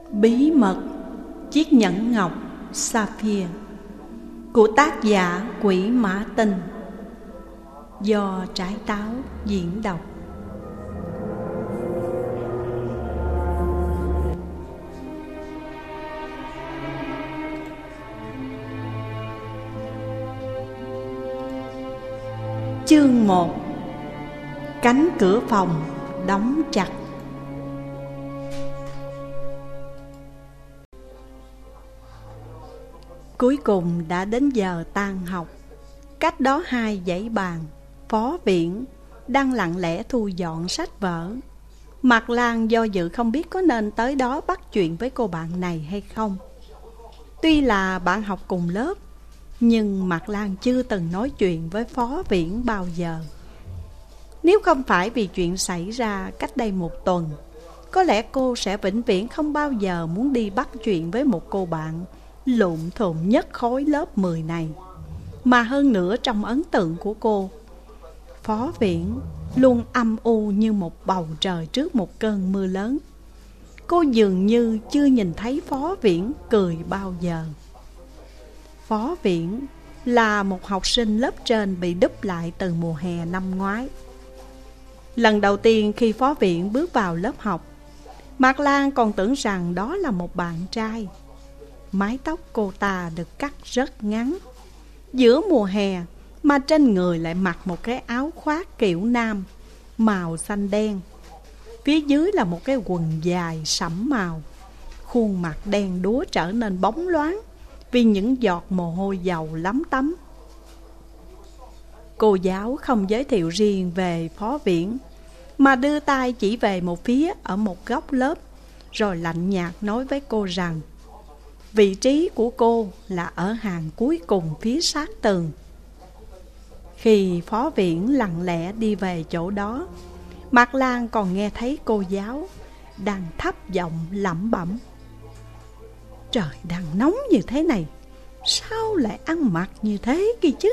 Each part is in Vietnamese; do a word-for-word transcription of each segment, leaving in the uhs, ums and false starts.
Bí mật chiếc nhẫn ngọc Sapphire của tác giả Quỷ Mã Tinh, do Trái Táo diễn đọc. Chương một. Cánh cửa phòng đóng chặt. Cuối cùng đã đến giờ tan học. Cách đó hai dãy bàn, Phó Viễn đang lặng lẽ thu dọn sách vở. Mạc Lan do dự không biết có nên tới đó bắt chuyện với cô bạn này hay không. Tuy là bạn học cùng lớp, nhưng Mạc Lan chưa từng nói chuyện với Phó Viễn bao giờ. Nếu không phải vì chuyện xảy ra cách đây một tuần, có lẽ cô sẽ vĩnh viễn không bao giờ muốn đi bắt chuyện với một cô bạn lụm thùm nhất khối lớp mười này. Mà hơn nữa, trong ấn tượng của cô, Phó Viễn luôn âm u như một bầu trời trước một cơn mưa lớn. Cô dường như chưa nhìn thấy Phó Viễn cười bao giờ. Phó Viễn là một học sinh lớp trên bị đúp lại từ mùa hè năm ngoái. Lần đầu tiên khi Phó Viễn bước vào lớp học, Mạc Lan còn tưởng rằng đó là một bạn trai. Mái tóc cô ta được cắt rất ngắn, giữa mùa hè mà trên người lại mặc một cái áo khoác kiểu nam màu xanh đen. Phía dưới là một cái quần dài sẫm màu. Khuôn mặt đen đúa trở nên bóng loáng vì những giọt mồ hôi dầu lấm tấm. Cô giáo không giới thiệu riêng về Phó Viễn, mà đưa tay chỉ về một phía ở một góc lớp, rồi lạnh nhạt nói với cô rằng vị trí của cô là ở hàng cuối cùng phía sát tường. Khi Phó Viễn lặng lẽ đi về chỗ đó, Mạc Lan còn nghe thấy cô giáo đang thấp giọng lẩm bẩm: "Trời đang nóng như thế này, sao lại ăn mặc như thế kia chứ?"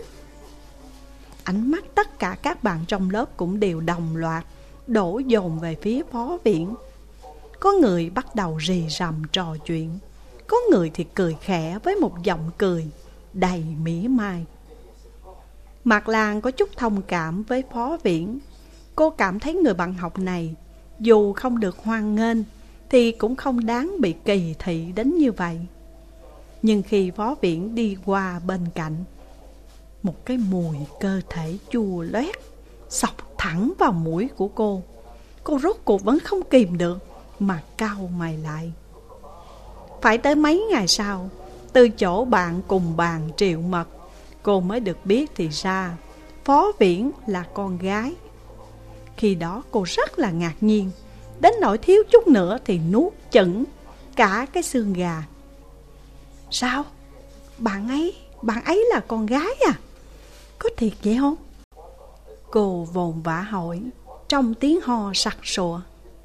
Ánh mắt tất cả các bạn trong lớp cũng đều đồng loạt đổ dồn về phía Phó Viễn. Có người bắt đầu rì rầm trò chuyện, có người thì cười khẽ với một giọng cười đầy mỉa mai. Mạc Lan có chút thông cảm với Phó Viễn. Cô cảm thấy người bạn học này dù không được hoan nghênh thì cũng không đáng bị kỳ thị đến như vậy. Nhưng khi Phó Viễn đi qua bên cạnh, một cái mùi cơ thể chua loét xộc thẳng vào mũi của cô. Cô rốt cuộc vẫn không kìm được mà cau mày lại. Phải tới mấy ngày sau, từ chỗ bạn cùng bàn Triệu Mật, cô mới được biết thì ra Phó Viễn là con gái. Khi đó cô rất là ngạc nhiên, đến nỗi thiếu chút nữa thì nuốt chửng cả cái xương gà. "Sao? Bạn ấy, bạn ấy là con gái à? Có thiệt vậy không?" Cô vồn vã hỏi trong tiếng ho sặc sụa.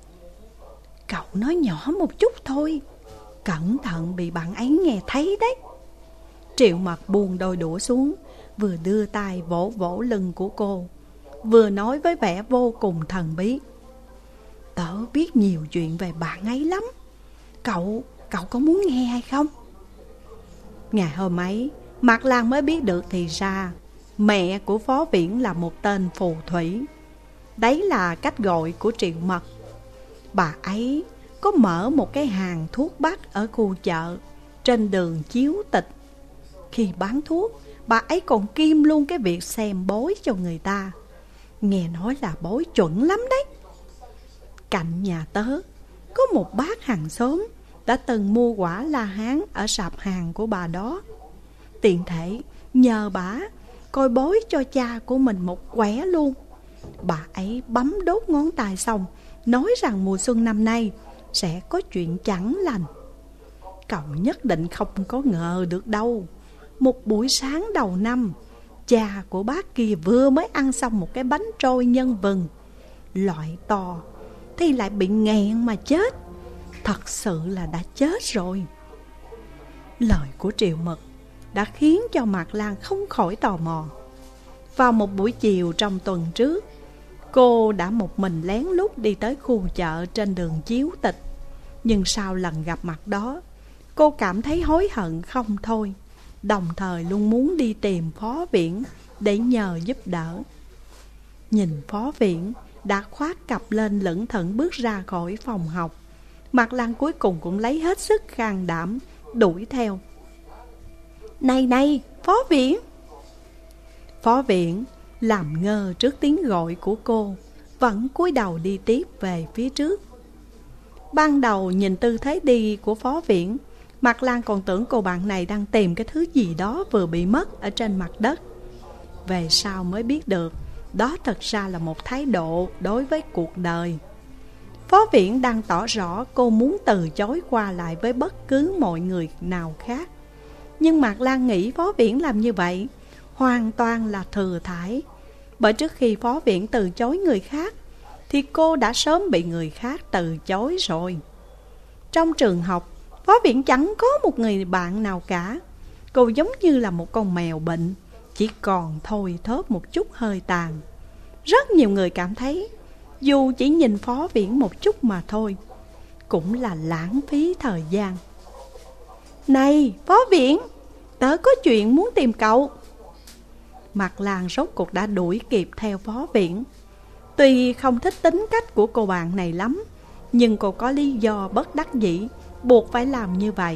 "Cậu nói nhỏ một chút thôi, cẩn thận bị bạn ấy nghe thấy đấy." Triệu Mật buông đôi đũa xuống, vừa đưa tay vỗ vỗ lưng của cô, vừa nói với vẻ vô cùng thần bí: "Tớ biết nhiều chuyện về bạn ấy lắm. Cậu, cậu có muốn nghe hay không?" Ngày hôm ấy, Mạc Lan mới biết được thì ra mẹ của Phó Viễn là một tên phù thủy. Đấy là cách gọi của Triệu Mật. Bà ấy có mở một cái hàng thuốc bắc ở khu chợ trên đường Chiếu Tịch. Khi bán thuốc, bà ấy còn kiêm luôn cái việc xem bói cho người ta. Nghe nói là bói chuẩn lắm đấy. Cạnh nhà tớ có một bác hàng xóm đã từng mua quả La Hán ở sạp hàng của bà đó. Tiện thể nhờ bà coi bói cho cha của mình một quẻ luôn. Bà ấy bấm đốt ngón tay xong, nói rằng mùa xuân năm nay sẽ có chuyện chẳng lành. Cậu nhất định không có ngờ được đâu. Một buổi sáng đầu năm, cha của bác kia vừa mới ăn xong một cái bánh trôi nhân vừng loại to thì lại bị nghẹn mà chết. Thật sự là đã chết rồi. Lời của Triệu Mật đã khiến cho Mạc Lan không khỏi tò mò. Vào một buổi chiều trong tuần trước, cô đã một mình lén lút đi tới khu chợ trên đường Chiếu Tịch. Nhưng sau lần gặp mặt đó, cô cảm thấy hối hận không thôi, đồng thời luôn muốn đi tìm Phó Viễn để nhờ giúp đỡ. Nhìn Phó Viễn đã khoác cặp lên lững thững bước ra khỏi phòng học, Mạc Lan cuối cùng cũng lấy hết sức can đảm đuổi theo. Này này, Phó Viễn! Phó Viễn làm ngơ trước tiếng gọi của cô, vẫn cúi đầu đi tiếp về phía trước. Ban đầu nhìn tư thế đi của Phó Viễn, Mạc Lan còn tưởng cô bạn này đang tìm cái thứ gì đó vừa bị mất ở trên mặt đất. Về sau mới biết được, đó thật ra là một thái độ đối với cuộc đời. Phó Viễn đang tỏ rõ cô muốn từ chối qua lại với bất cứ mọi người nào khác. Nhưng Mạc Lan nghĩ Phó Viễn làm như vậy hoàn toàn là thừa thãi. Bởi trước khi Phó Viễn từ chối người khác thì cô đã sớm bị người khác từ chối rồi. Trong trường học, Phó Viễn chẳng có một người bạn nào cả. Cô giống như là một con mèo bệnh, chỉ còn thôi thóp một chút hơi tàn. Rất nhiều người cảm thấy dù chỉ nhìn Phó Viễn một chút mà thôi cũng là lãng phí thời gian. Này Phó Viễn, tớ có chuyện muốn tìm cậu. Mạc Lan rốt cuộc đã đuổi kịp theo Phó Viễn. Tuy không thích tính cách của cô bạn này lắm, nhưng cô có lý do bất đắc dĩ buộc phải làm như vậy.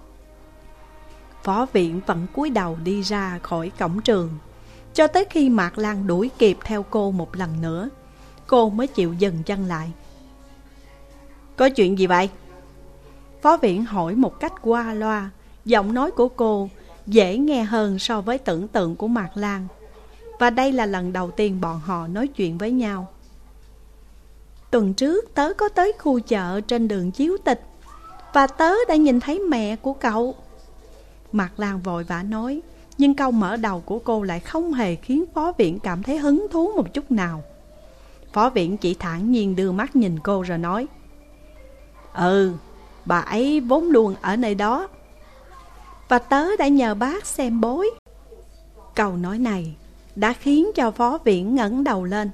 Phó Viễn vẫn cúi đầu đi ra khỏi cổng trường, cho tới khi Mạc Lan đuổi kịp theo cô một lần nữa, cô mới chịu dừng chân lại. Có chuyện gì vậy? Phó Viễn hỏi một cách qua loa. Giọng nói của cô dễ nghe hơn so với tưởng tượng của Mạc Lan. Và đây là lần đầu tiên bọn họ nói chuyện với nhau. Tuần trước tớ có tới khu chợ trên đường Chiếu Tịch, và tớ đã nhìn thấy mẹ của cậu. Mạc Lan vội vã nói, nhưng câu mở đầu của cô lại không hề khiến Phó Viễn cảm thấy hứng thú một chút nào. Phó Viễn chỉ thản nhiên đưa mắt nhìn cô rồi nói, Ừ, bà ấy vốn luôn ở nơi đó, và tớ đã nhờ bác xem bói. Câu nói này đã khiến cho Phó Viễn ngẩng đầu lên.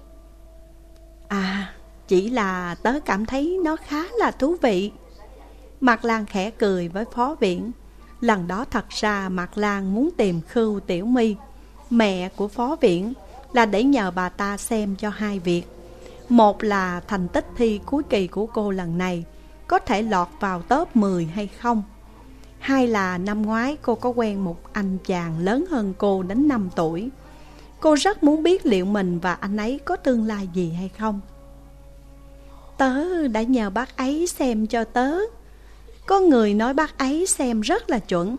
À, chỉ là tớ cảm thấy nó khá là thú vị. Mạc Lan khẽ cười với Phó Viễn. Lần đó thật ra Mạc Lan muốn tìm Khưu Tiểu My, mẹ của Phó Viễn, là để nhờ bà ta xem cho hai việc. Một là thành tích thi cuối kỳ của cô lần này có thể lọt vào top mười hay không. Hai là năm ngoái cô có quen một anh chàng lớn hơn cô đến năm tuổi. Cô rất muốn biết liệu mình và anh ấy có tương lai gì hay không. Tớ đã nhờ bác ấy xem cho tớ. Có người nói bác ấy xem rất là chuẩn.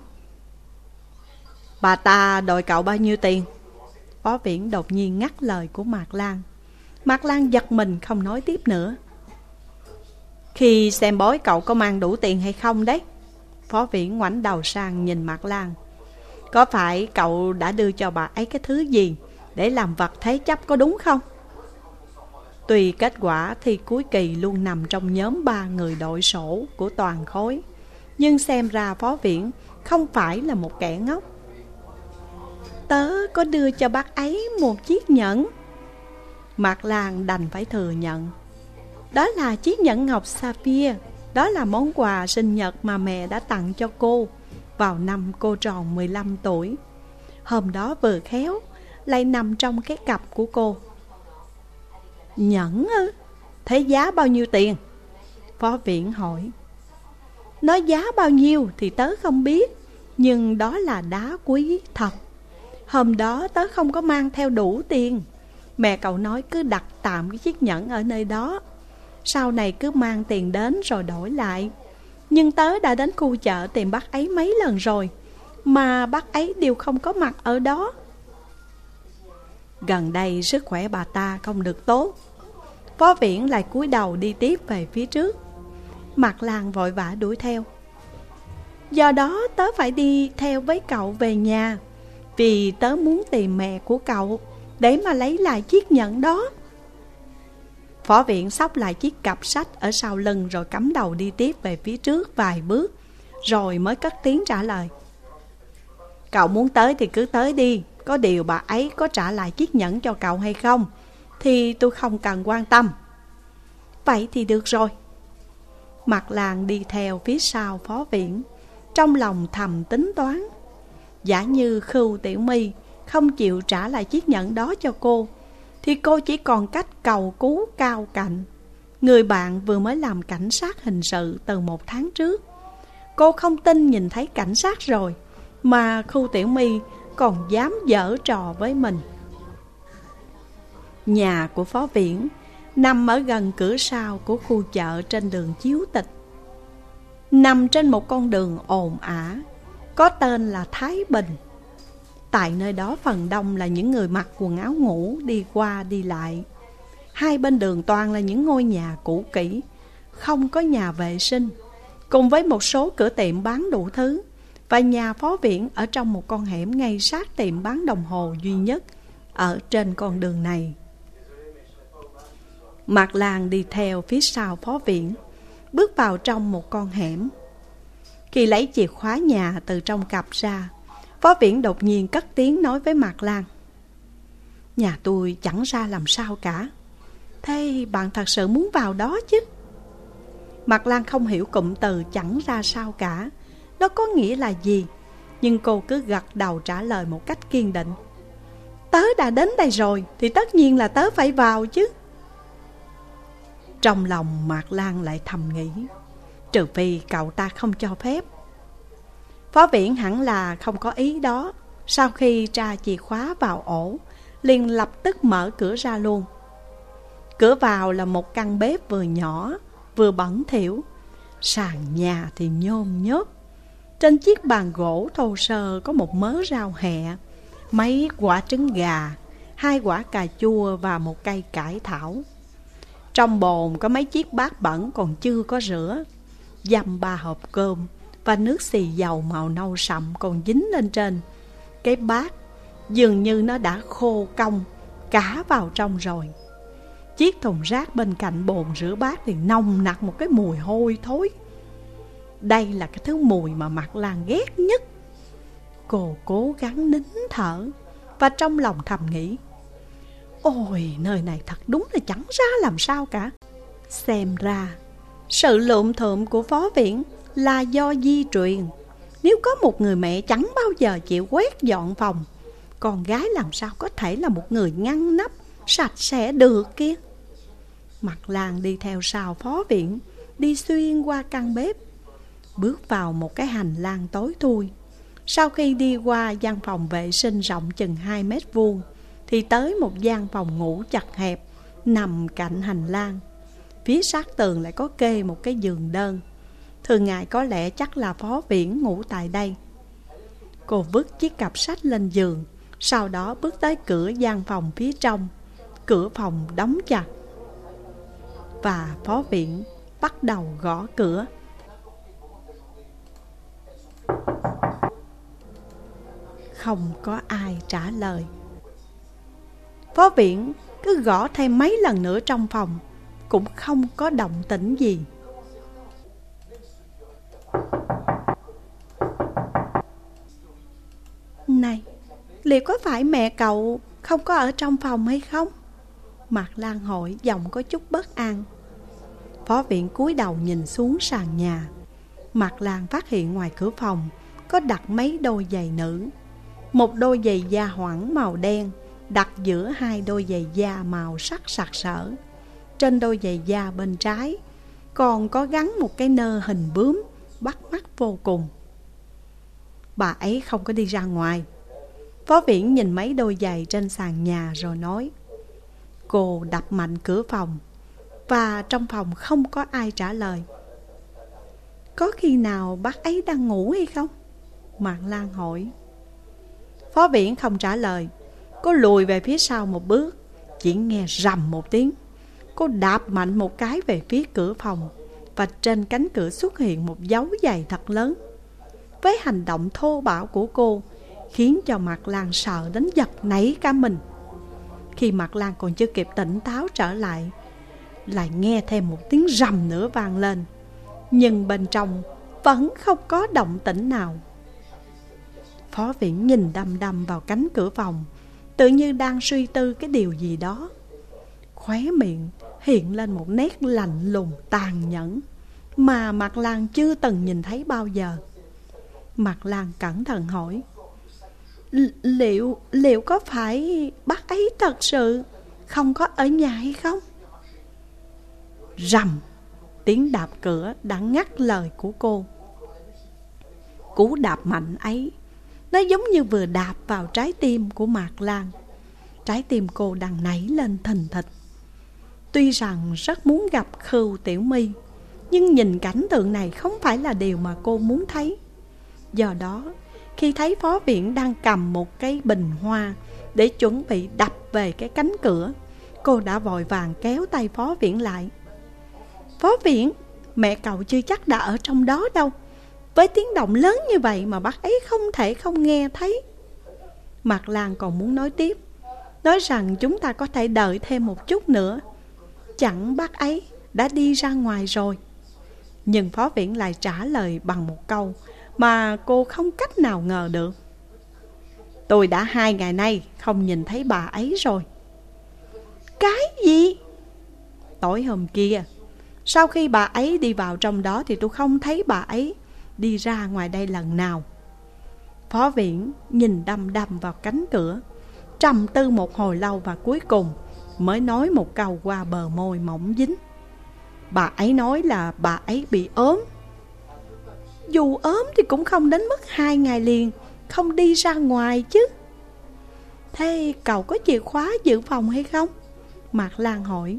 Bà ta đòi cậu bao nhiêu tiền? Phó Viễn đột nhiên ngắt lời của Mạc Lan. Mạc Lan giật mình không nói tiếp nữa. Khi xem bói cậu có mang đủ tiền hay không đấy? Phó Viễn ngoảnh đầu sang nhìn Mạc Lan. Có phải cậu đã đưa cho bà ấy cái thứ gì để làm vật thế chấp có đúng không? Tuy kết quả thi cuối kỳ luôn nằm trong nhóm ba người đội sổ của toàn khối, nhưng xem ra Phó Viễn không phải là một kẻ ngốc. Tớ có đưa cho bác ấy một chiếc nhẫn. Mạc Lan đành phải thừa nhận. Đó là chiếc nhẫn ngọc sapphire. Đó là món quà sinh nhật mà mẹ đã tặng cho cô vào năm cô tròn mười lăm tuổi. Hôm đó vừa khéo lại nằm trong cái cặp của cô. Nhẫn ư? Thế giá bao nhiêu tiền? Phó Viễn hỏi. Nói giá bao nhiêu thì tớ không biết, nhưng đó là đá quý thật. Hôm đó tớ không có mang theo đủ tiền. Mẹ cậu nói cứ đặt tạm cái chiếc nhẫn ở nơi đó, sau này cứ mang tiền đến rồi đổi lại. Nhưng tớ đã đến khu chợ tìm bác ấy mấy lần rồi, mà bác ấy đều không có mặt ở đó. Gần đây sức khỏe bà ta không được tốt. Phó Viễn lại cúi đầu đi tiếp về phía trước. Mạc Lan vội vã đuổi theo. Do đó tớ phải đi theo với cậu về nhà, vì tớ muốn tìm mẹ của cậu để mà lấy lại chiếc nhẫn đó. Phó Viễn xốc lại chiếc cặp sách ở sau lưng rồi cắm đầu đi tiếp về phía trước vài bước, rồi mới cất tiếng trả lời. Cậu muốn tới thì cứ tới đi. Có điều bà ấy có trả lại chiếc nhẫn cho cậu hay không thì tôi không cần quan tâm. Vậy thì được rồi. Mặt Lang đi theo phía sau Phó Viễn, trong lòng thầm tính toán. Giả như Khưu Tiểu My không chịu trả lại chiếc nhẫn đó cho cô, thì cô chỉ còn cách cầu cứu Cao Cạnh, người bạn vừa mới làm cảnh sát hình sự từ một tháng trước. Cô không tin nhìn thấy cảnh sát rồi mà Khưu Tiểu My còn dám giở trò với mình. Nhà của Phó Viễn nằm ở gần cửa sau của khu chợ trên đường Chiếu Tịch, nằm trên một con đường ồn ả có tên là Thái Bình. Tại nơi đó phần đông là những người mặc quần áo ngủ đi qua đi lại. Hai bên đường toàn là những ngôi nhà cũ kỹ, không có nhà vệ sinh, cùng với một số cửa tiệm bán đủ thứ. Và nhà Phó Viễn ở trong một con hẻm ngay sát tiệm bán đồng hồ duy nhất ở trên con đường này. Mạc Lan đi theo phía sau Phó Viễn, bước vào trong một con hẻm. Khi lấy chìa khóa nhà từ trong cặp ra, Phó Viễn đột nhiên cất tiếng nói với Mạc Lan: "Nhà tôi chẳng ra làm sao cả. Thế bạn thật sự muốn vào đó chứ?" Mạc Lan không hiểu cụm từ chẳng ra sao cả nó có nghĩa là gì, nhưng cô cứ gật đầu trả lời một cách kiên định: "Tớ đã đến đây rồi thì tất nhiên là tớ phải vào chứ." Trong lòng Mạc Lan lại thầm nghĩ, trừ phi cậu ta không cho phép. Phó Viễn hẳn là không có ý đó. Sau khi tra chìa khóa vào ổ, liền lập tức mở cửa ra luôn. Cửa vào là một căn bếp vừa nhỏ vừa bẩn thỉu. Sàn nhà thì nhôm nhớp. Trên chiếc bàn gỗ thô sơ có một mớ rau hẹ, mấy quả trứng gà, hai quả cà chua và một cây cải thảo. Trong bồn có mấy chiếc bát bẩn còn chưa có rửa, dăm ba hộp cơm và nước xì dầu màu nâu sậm còn dính lên trên. Cái bát dường như nó đã khô cong cá vào trong rồi. Chiếc thùng rác bên cạnh bồn rửa bát thì nồng nặc một cái mùi hôi thối. Đây là cái thứ mùi mà Mạc Lan ghét nhất. Cô cố gắng nín thở và trong lòng thầm nghĩ, ôi, nơi này thật đúng là chẳng ra làm sao cả. Xem ra sự lụm thụm của Phó Viễn là do di truyền. Nếu có một người mẹ chẳng bao giờ chịu quét dọn phòng, con gái làm sao có thể là một người ngăn nắp sạch sẽ được kia. Mạc Lan đi theo sau Phó Viễn, đi xuyên qua căn bếp, bước vào một cái hành lang tối thui. Sau khi đi qua gian phòng vệ sinh rộng chừng hai mét vuông, thì tới một gian phòng ngủ chật hẹp nằm cạnh hành lang. Phía sát tường lại có kê một cái giường đơn. Thường ngày có lẽ chắc là Phó Viễn ngủ tại đây. Cô vứt chiếc cặp sách lên giường, sau đó bước tới cửa gian phòng phía trong. Cửa phòng đóng chặt và Phó Viễn bắt đầu gõ cửa. Không có ai trả lời. Phó Viễn cứ gõ thêm mấy lần nữa trong phòng, cũng không có động tĩnh gì. Này, liệu có phải mẹ cậu không có ở trong phòng hay không? Mạc Lan hỏi, giọng có chút bất an. Phó Viễn cúi đầu nhìn xuống sàn nhà. Mạc Lan phát hiện ngoài cửa phòng có đặt mấy đôi giày nữ. Một đôi giày da hoẳng màu đen đặt giữa hai đôi giày da màu sắc sặc sỡ. Trên đôi giày da bên trái còn có gắn một cái nơ hình bướm bắt mắt vô cùng. Bà ấy không có đi ra ngoài. Phó Viễn nhìn mấy đôi giày trên sàn nhà rồi nói. Cô đập mạnh cửa phòng và trong phòng không có ai trả lời. Có khi nào bác ấy đang ngủ hay không? Mạc Lan hỏi. Phó Viễn không trả lời. Cô lùi về phía sau một bước. Chỉ nghe rầm một tiếng. Cô đạp mạnh một cái về phía cửa phòng, và trên cánh cửa xuất hiện một dấu giày thật lớn. Với hành động thô bạo của cô khiến cho Mạc Lan sợ đến giật nảy cả mình. Khi Mạc Lan còn chưa kịp tỉnh táo trở lại, lại nghe thêm một tiếng rầm nữa vang lên. Nhưng bên trong vẫn không có động tĩnh nào. Phó Viễn nhìn đăm đăm vào cánh cửa phòng, tự như đang suy tư cái điều gì đó. Khóe miệng hiện lên một nét lạnh lùng tàn nhẫn, mà Mạc Lan chưa từng nhìn thấy bao giờ. Mạc Lan cẩn thận hỏi: Liệu, liệu có phải bác ấy thật sự không có ở nhà hay không? Rầm, tiếng đạp cửa đã ngắt lời của cô. Cú đạp mạnh ấy, nó giống như vừa đạp vào trái tim của Mạc Lan. Trái tim cô đang nảy lên thình thịch. Tuy rằng rất muốn gặp Khưu Tiểu My, nhưng nhìn cảnh tượng này không phải là điều mà cô muốn thấy. Do đó, khi thấy phó viện đang cầm một cái bình hoa để chuẩn bị đập về cái cánh cửa, cô đã vội vàng kéo tay phó viện lại. Phó viện, mẹ cậu chưa chắc đã ở trong đó đâu. Với tiếng động lớn như vậy mà bác ấy không thể không nghe thấy. Mạc Lan còn muốn nói tiếp, nói rằng chúng ta có thể đợi thêm một chút nữa, chẳng bác ấy đã đi ra ngoài rồi. Nhưng phó viện lại trả lời bằng một câu mà cô không cách nào ngờ được: Tôi đã hai ngày nay không nhìn thấy bà ấy rồi. Cái gì? Tối hôm kia, sau khi bà ấy đi vào trong đó thì tôi không thấy bà ấy đi ra ngoài đây lần nào. Phó viện nhìn đăm đăm vào cánh cửa, trầm tư một hồi lâu và cuối cùng mới nói một câu qua bờ môi mỏng dính: Bà ấy nói là bà ấy bị ốm. Dù ốm thì cũng không đến mức hai ngày liền không đi ra ngoài chứ. Thế cậu có chìa khóa dự phòng hay không? Mạc Lan hỏi.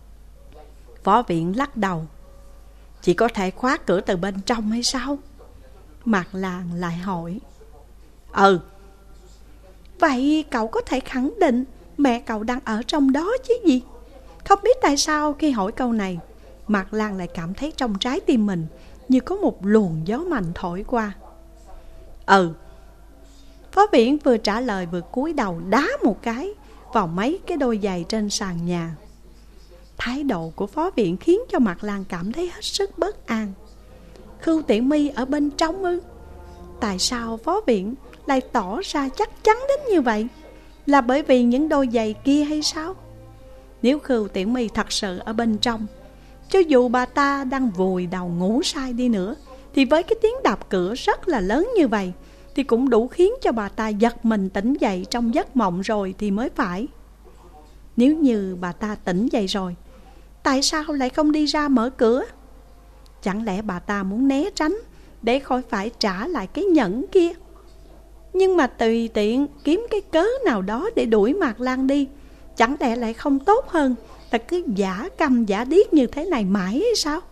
Phó viện lắc đầu. Chỉ có thể khóa cửa từ bên trong hay sao? Mạc Lan lại hỏi. Ừ. Vậy cậu có thể khẳng định mẹ cậu đang ở trong đó chứ gì? Không biết tại sao khi hỏi câu này, Mạc Lan lại cảm thấy trong trái tim mình như có một luồng gió mạnh thổi qua. Ừ. Phó viện vừa trả lời vừa cúi đầu đá một cái vào mấy cái đôi giày trên sàn nhà. Thái độ của phó viện khiến cho Mạc Lan cảm thấy hết sức bất an. Khưu Tiểu My ở bên trong ư? Tại sao phó viện lại tỏ ra chắc chắn đến như vậy? Là bởi vì những đôi giày kia hay sao? Nếu Khưu Tiểu My thật sự ở bên trong, cho dù bà ta đang vùi đầu ngủ say đi nữa, thì với cái tiếng đạp cửa rất là lớn như vậy thì cũng đủ khiến cho bà ta giật mình tỉnh dậy trong giấc mộng rồi thì mới phải. Nếu như bà ta tỉnh dậy rồi, tại sao lại không đi ra mở cửa? Chẳng lẽ bà ta muốn né tránh để khỏi phải trả lại cái nhẫn kia? Nhưng mà tùy tiện kiếm cái cớ nào đó để đuổi Mạc Lan đi, chẳng lẽ lại không tốt hơn là cứ giả câm giả điếc như thế này mãi hay sao?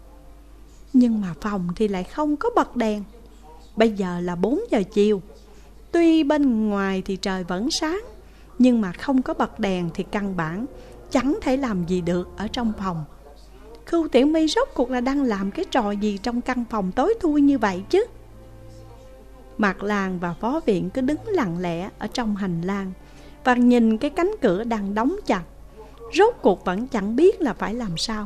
Nhưng mà phòng thì lại không có bật đèn. Bây giờ là bốn giờ chiều. Tuy bên ngoài thì trời vẫn sáng, nhưng mà không có bật đèn thì căn bản chẳng thể làm gì được ở trong phòng. Khưu Tiểu My rốt cuộc là đang làm cái trò gì trong căn phòng tối thui như vậy chứ? Mạc Lan và phó viện cứ đứng lặng lẽ ở trong hành lang và nhìn cái cánh cửa đang đóng chặt. Rốt cuộc vẫn chẳng biết là phải làm sao.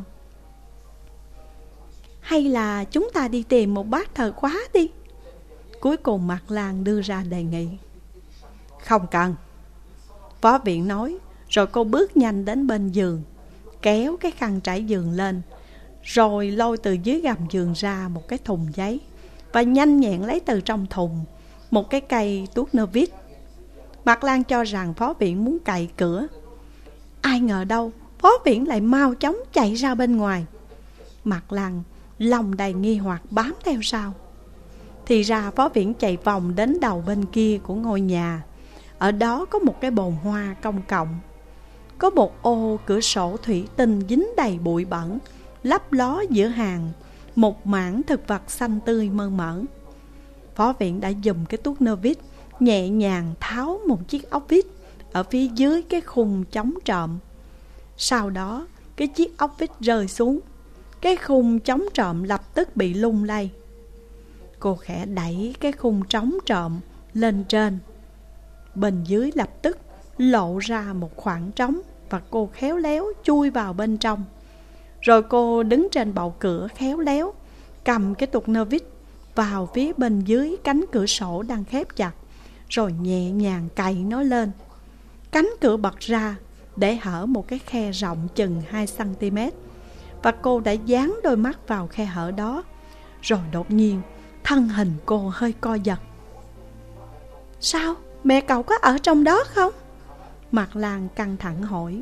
Hay là chúng ta đi tìm một bát thờ khóa đi? Cuối cùng Mạc Lan đưa ra đề nghị. Không cần, phó viện nói. Rồi cô bước nhanh đến bên giường, kéo cái khăn trải giường lên, rồi lôi từ dưới gầm giường ra một cái thùng giấy và nhanh nhẹn lấy từ trong thùng một cái cây tuốt nơ vít. Mạc Lan cho rằng phó viện muốn cậy cửa. Ai ngờ đâu phó viện lại mau chóng chạy ra bên ngoài. Mạc Lan lòng đầy nghi hoặc bám theo sau. Thì ra phó viện chạy vòng đến đầu bên kia của ngôi nhà. Ở đó có một cái bồn hoa công cộng. Có một ô cửa sổ thủy tinh dính đầy bụi bẩn, lấp ló giữa hàng một mảng thực vật xanh tươi mơn mởn. Phó viện đã dùng cái tuốt nơ vít nhẹ nhàng tháo một chiếc ốc vít ở phía dưới cái khung chống trộm. Sau đó cái chiếc ốc vít rơi xuống, cái khung chống trộm lập tức bị lung lay. Cô khẽ đẩy cái khung chống trộm lên trên. Bên dưới lập tức lộ ra một khoảng trống và cô khéo léo chui vào bên trong. Rồi cô đứng trên bậu cửa khéo léo cầm cái tuột nơ vít vào phía bên dưới cánh cửa sổ đang khép chặt, rồi nhẹ nhàng cày nó lên. Cánh cửa bật ra để hở một cái khe rộng chừng hai xăng ti mét. và cô đã dán đôi mắt vào khe hở đó. Rồi đột nhiên thân hình cô hơi co giật. Sao? Mẹ cậu có ở trong đó không? Mạc Lan căng thẳng hỏi.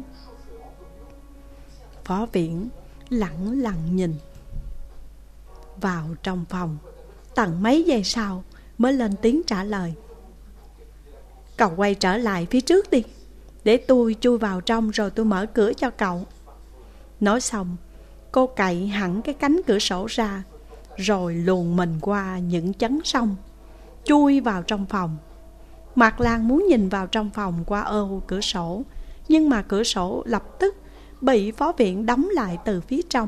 Phó Viễn lẳng lặng nhìn vào trong phòng. Tận mấy giây sau mới lên tiếng trả lời. Cậu quay trở lại phía trước đi, để tôi chui vào trong rồi tôi mở cửa cho cậu. Nói xong, cô cậy hẳn cái cánh cửa sổ ra, rồi luồn mình qua những chắn song, chui vào trong phòng. Mạc Lan muốn nhìn vào trong phòng qua ô cửa sổ, nhưng mà cửa sổ lập tức bị Phó Viễn đóng lại từ phía trong.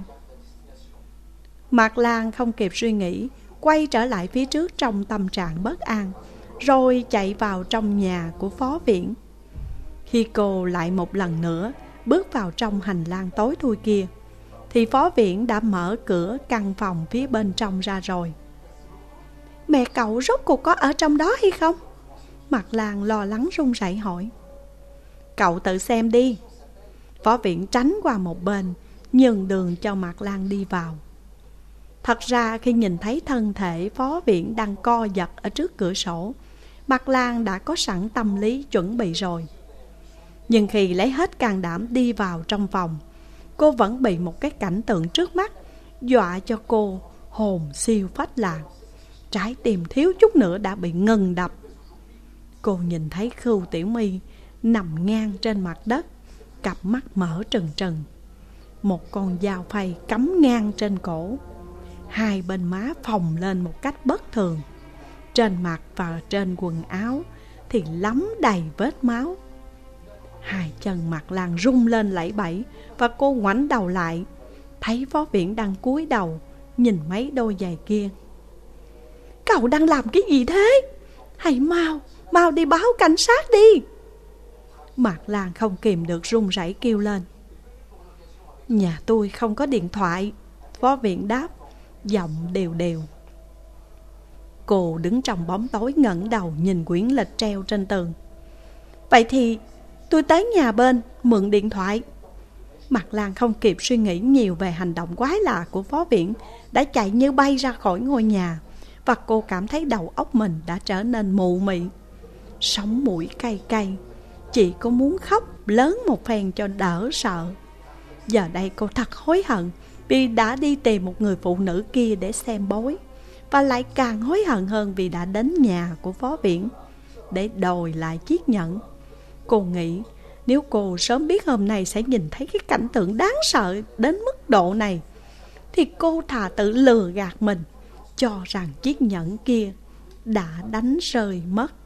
Mạc Lan không kịp suy nghĩ, quay trở lại phía trước trong tâm trạng bất an, rồi chạy vào trong nhà của Phó Viễn. Khi cô lại một lần nữa bước vào trong hành lang tối thui kia, thì Phó Viễn đã mở cửa căn phòng phía bên trong ra rồi. Mẹ cậu rốt cuộc có ở trong đó hay không? Mạc Lan lo lắng run rẩy hỏi. Cậu tự xem đi. Phó Viễn tránh qua một bên, nhường đường cho Mạc Lan đi vào. Thật ra khi nhìn thấy thân thể Phó Viễn đang co giật ở trước cửa sổ, Mạc Lan đã có sẵn tâm lý chuẩn bị rồi. Nhưng khi lấy hết can đảm đi vào trong phòng, cô vẫn bị một cái cảnh tượng trước mắt dọa cho cô hồn siêu phách lạc. Trái tim thiếu chút nữa đã bị ngừng đập. Cô nhìn thấy Khưu Tiểu My nằm ngang trên mặt đất, cặp mắt mở trừng trừng, một con dao phay cắm ngang trên cổ, hai bên má phồng lên một cách bất thường. Trên mặt và trên quần áo thì lấm đầy vết máu. Hai chân Mạc Lan rung lên lẫy bẫy, và cô ngoảnh đầu lại, thấy Phó Viễn đang cúi đầu nhìn mấy đôi giày kia. Cậu đang làm cái gì thế? Hãy mau, mau đi báo cảnh sát đi. Mạc Lan không kìm được run rẩy kêu lên. Nhà tôi không có điện thoại, Phó Viễn đáp, giọng đều đều. Cô đứng trong bóng tối ngẩng đầu nhìn quyển lịch treo trên tường. Vậy thì tôi tới nhà bên mượn điện thoại. Mạc Lan không kịp suy nghĩ nhiều về hành động quái lạ của Phó Viễn, đã chạy như bay ra khỏi ngôi nhà, và cô cảm thấy đầu óc mình đã trở nên mụ mị, sống mũi cay cay, chỉ có muốn khóc lớn một phen cho đỡ sợ. Giờ đây cô thật hối hận vì đã đi tìm một người phụ nữ kia để xem bói, và lại càng hối hận hơn vì đã đến nhà của Phó Viễn để đòi lại chiếc nhẫn. Cô nghĩ nếu cô sớm biết hôm nay sẽ nhìn thấy cái cảnh tượng đáng sợ đến mức độ này, thì cô thà tự lừa gạt mình, cho rằng chiếc nhẫn kia đã đánh rơi mất.